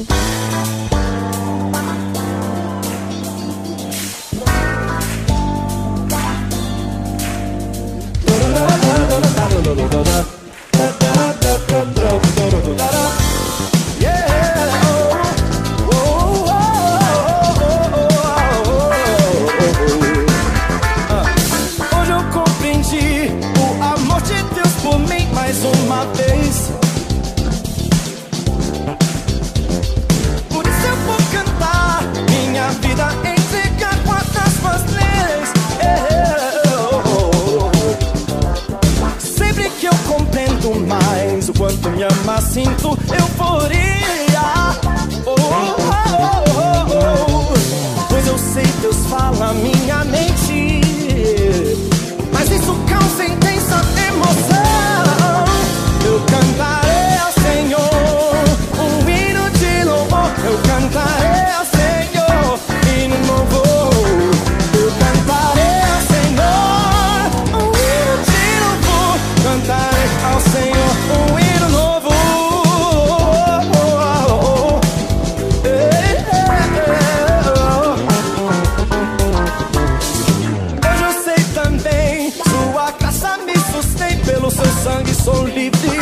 Hoje eu compreendi o amor de Deus por mim mais uma vez. Por isso eu vou cantar minha vida, entregar quantas suas leis. Sempre que eu compreendo mais o quanto me ama, sinto euforia. Pois eu sei, Deus fala a minha mente, mas isso causa intensa emoção. Eu cantarei ao Senhor um hino de louvor. Eu cantarei ao Senhor hino novo. Eu cantarei ao Senhor um hino de louvor. Cantarei ao Senhor um hino novo. Hoje eu sei também, sua graça me sustém, pelo seu sangue sou livre.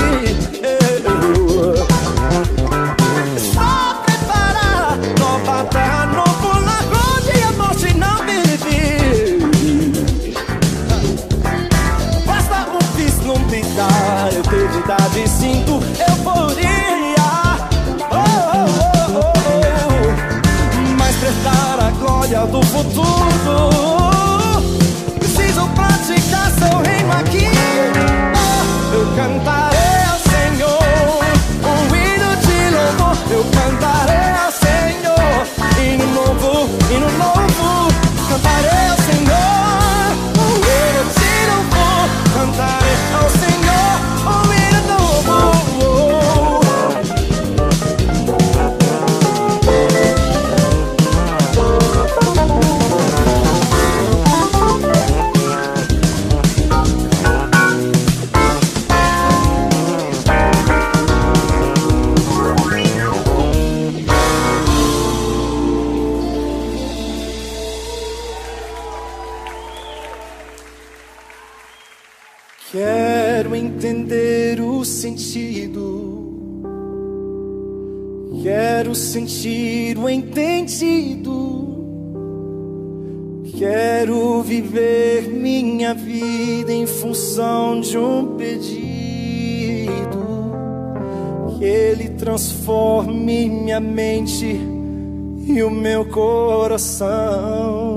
Só preparar nova terra, novo lar, onde a morte não vive. Basta um vislumbrar, eternidade, sinto euforia. Mas prestar a glória do futuro, preciso praticar seu reino aqui. Eu cantarei ao Senhor um hino de louvor. Eu cantarei ao Senhor hino novo, hino novo. Cantarei ao Senhor um hino de louvor. Cantarei ao Senhor um hino novo. Quero entender o sentido, quero sentir o entendido, quero viver minha vida em função de um pedido, que ele transforme minha mente e o meu coração.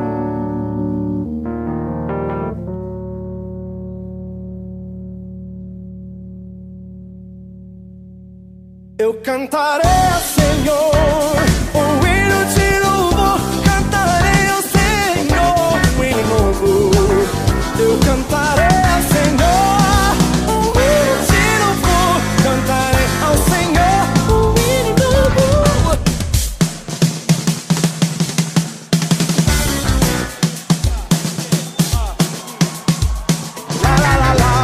Eu cantarei ao Senhor um hino de louvor. Cantarei ao Senhor um hino novo. Eu cantarei ao Senhor um hino de louvor. Cantarei ao Senhor um hino novo. La la la la.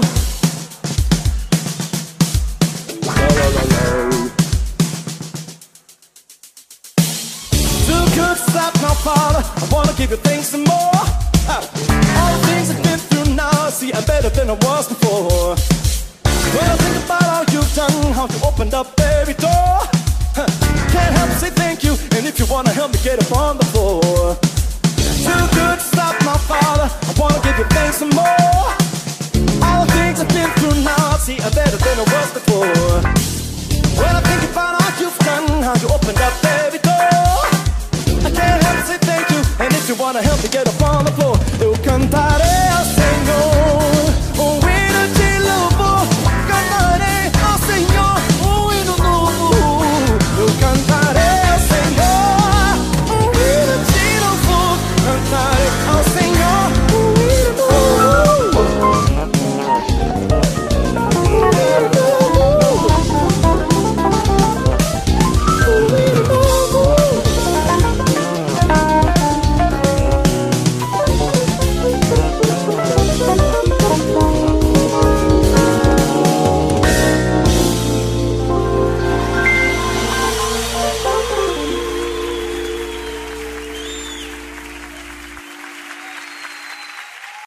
Stop now, Father, I wanna give you thanks some more. All the things I've been through now, I see I'm better than I was before. When I think about all you've done, how you opened up every door, can't help but say thank you, and if you wanna help me get up on the floor. Too good to stop now, Father, I wanna give you thanks some more. All the things I've been through now, I see I'm better than I was before.